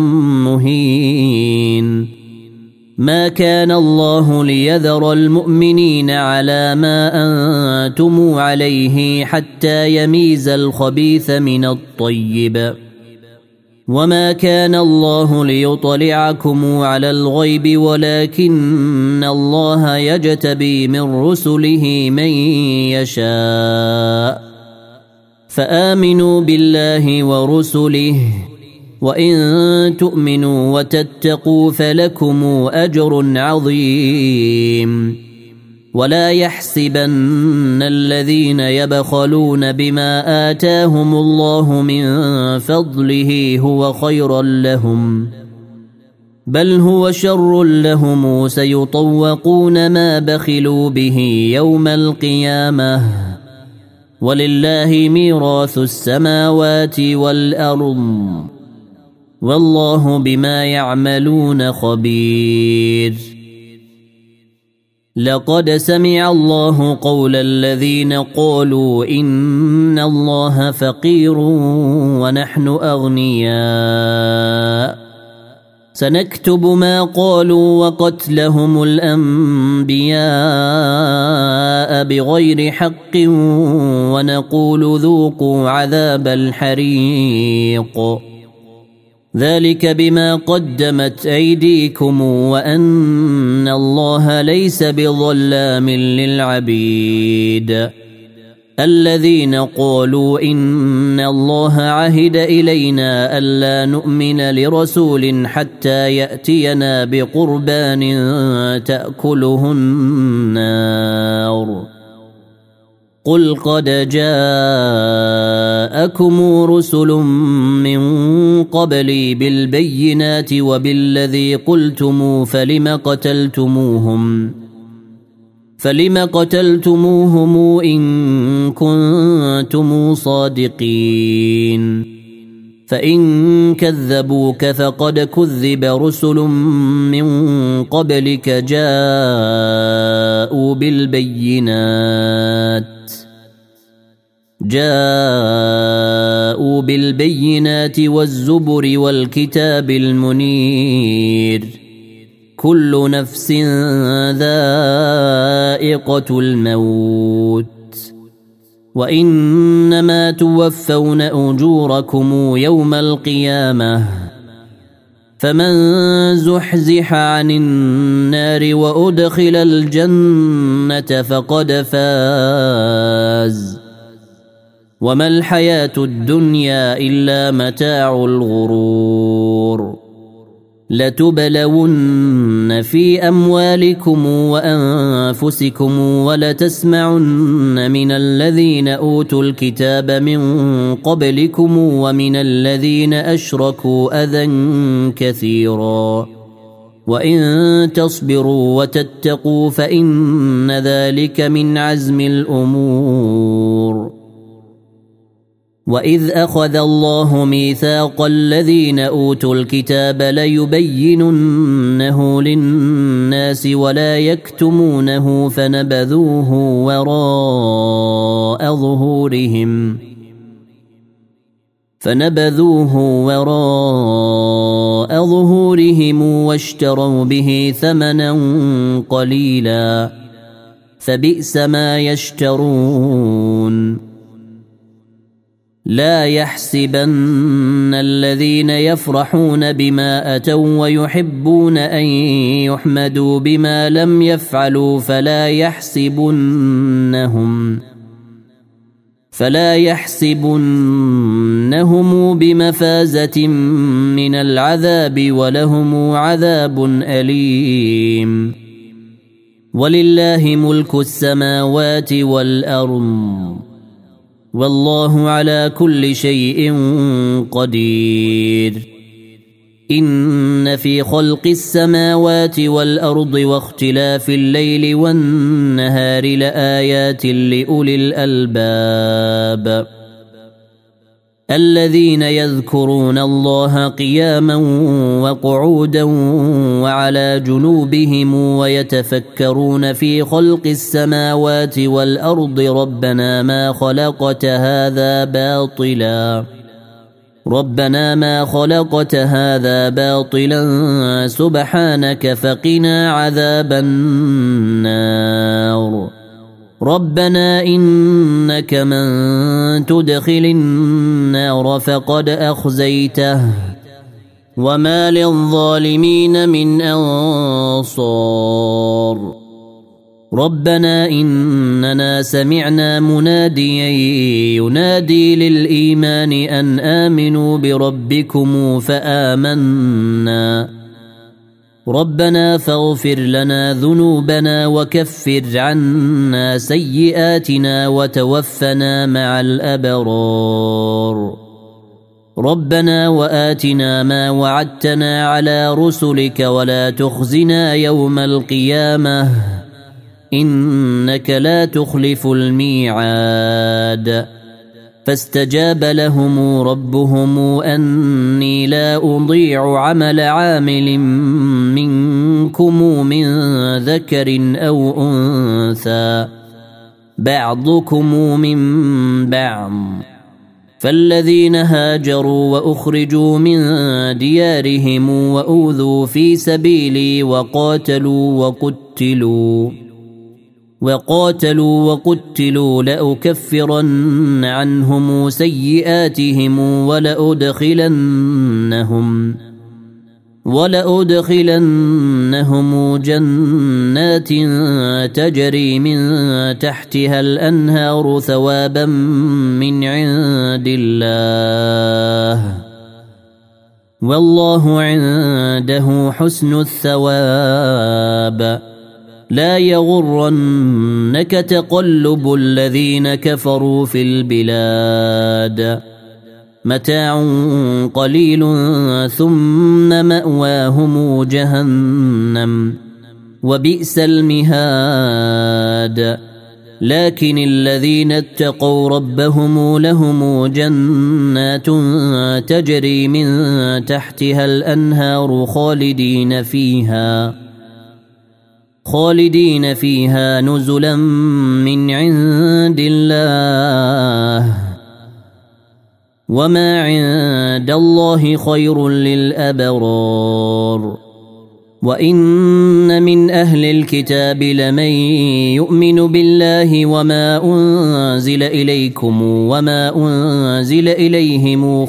مهين ما كان الله ليذر المؤمنين على ما أنتم عليه حتى يميز الخبيث من الطيب وما كان الله ليطلعكم على الغيب ولكن الله يجتبي من رسله من يشاء فآمنوا بالله ورسله وإن تؤمنوا وتتقوا فلكم أجر عظيم ولا يحسبن الذين يبخلون بما آتاهم الله من فضله هو خيرا لهم بل هو شر لهم سيطوقون ما بخلوا به يوم القيامة ولله ميراث السماوات والأرض والله بما يعملون خبير لقد سمع الله قول الذين قالوا إن الله فقير ونحن أغنياء سنكتب ما قالوا وقتلهم الأنبياء بغير حق ونقول ذوقوا عذاب الحريق ذلك بما قدمت أيديكم وأن الله ليس بظلام للعبيد الذين قالوا إن الله عهد إلينا ألا نؤمن لرسول حتى يأتينا بقربان تأكله النار قل قد جاءكم رسل من قبلي بالبينات وبالذي قلتم فلم قتلتموهم إن كنتم صادقين فإن كذبوك فقد كذب رسل من قبلك جاءوا بالبينات والزبر والكتاب المنير كل نفس ذائقة الموت وإنما توفون أجوركم يوم القيامة فمن زحزح عن النار وأدخل الجنة فقد فاز وما الحياة الدنيا إلا متاع الغرور لتبلون في أموالكم وأنفسكم ولتسمعن من الذين أوتوا الكتاب من قبلكم ومن الذين أشركوا أذى كثيرا وإن تصبروا وتتقوا فإن ذلك من عزم الأمور وإذ أخذ الله ميثاق الذين أوتوا الكتاب ليبيننه للناس ولا يكتمونه فنبذوه وراء ظهورهم واشتروا به ثمنا قليلا فبئس ما يشترون لا يحسبن الذين يفرحون بما أتوا ويحبون أن يحمدوا بما لم يفعلوا فلا يحسبنهم بمفازة من العذاب ولهم عذاب أليم ولله ملك السماوات والأرض والله على كل شيء قدير إن في خلق السماوات والأرض واختلاف الليل والنهار لآيات لأولي الألباب الذين يذكرون الله قياما وقعودا وعلى جنوبهم ويتفكرون في خلق السماوات والأرض ربنا ما خلقت هذا باطلا سبحانك فقنا عذاب النار ربنا إنك من تدخل النار فقد أخزيته وما للظالمين من أنصار ربنا إننا سمعنا مناديا ينادي للإيمان أن آمنوا بربكم فآمنا ربنا فاغفر لنا ذنوبنا وكفر عنا سيئاتنا وتوفنا مع الأبرار ربنا وآتنا ما وعدتنا على رسلك ولا تخزنا يوم القيامة إنك لا تخلف الميعاد فاستجاب لهم ربهم أني لا أضيع عمل عامل منكم من ذكر أو أنثى بعضكم من بعض فالذين هاجروا وأخرجوا من ديارهم وأوذوا في سبيلي وقاتلوا وقتلوا لأكفرن عنهم سيئاتهم ولأدخلنهم جنات تجري من تحتها الأنهار ثوابا من عند الله والله عنده حسن الثواب لا يغرنك تقلب الذين كفروا في البلاد متاع قليل ثم مأواهم جهنم وبئس المهاد لكن الذين اتقوا ربهم لهم جنات تجري من تحتها الأنهار خالدين فيها نزلا من عند الله وما عند الله خير للأبرار وإن من أهل الكتاب لمن يؤمن بالله وما أنزل إليكم وما أنزل إليهم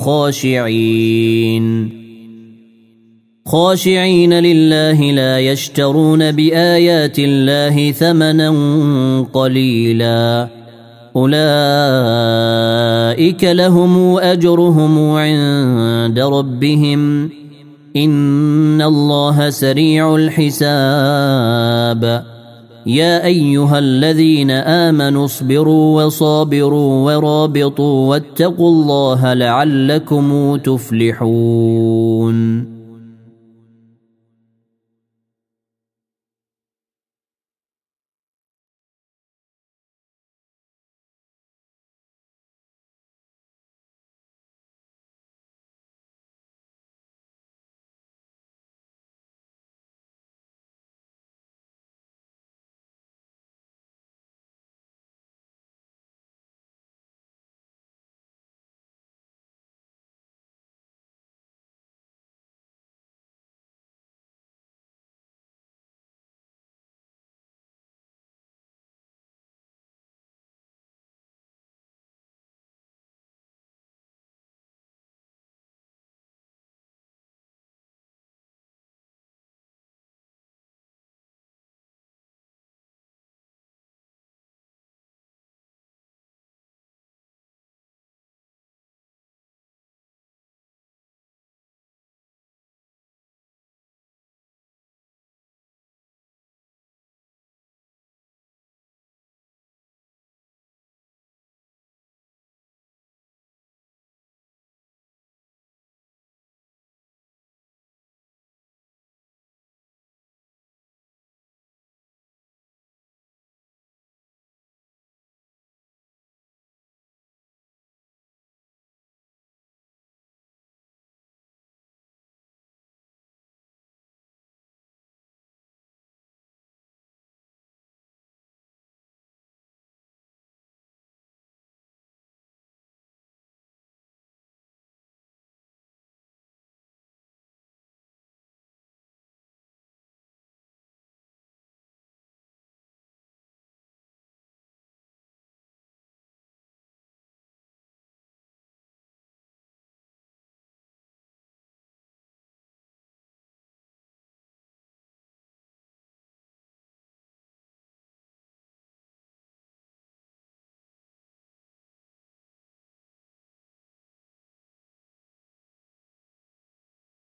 خاشعين لله لا يشترون بآيات الله ثمنا قليلا أولئك لهم أجرهم عند ربهم إن الله سريع الحساب يا أيها الذين آمنوا اصبروا وصابروا ورابطوا واتقوا الله لعلكم تفلحون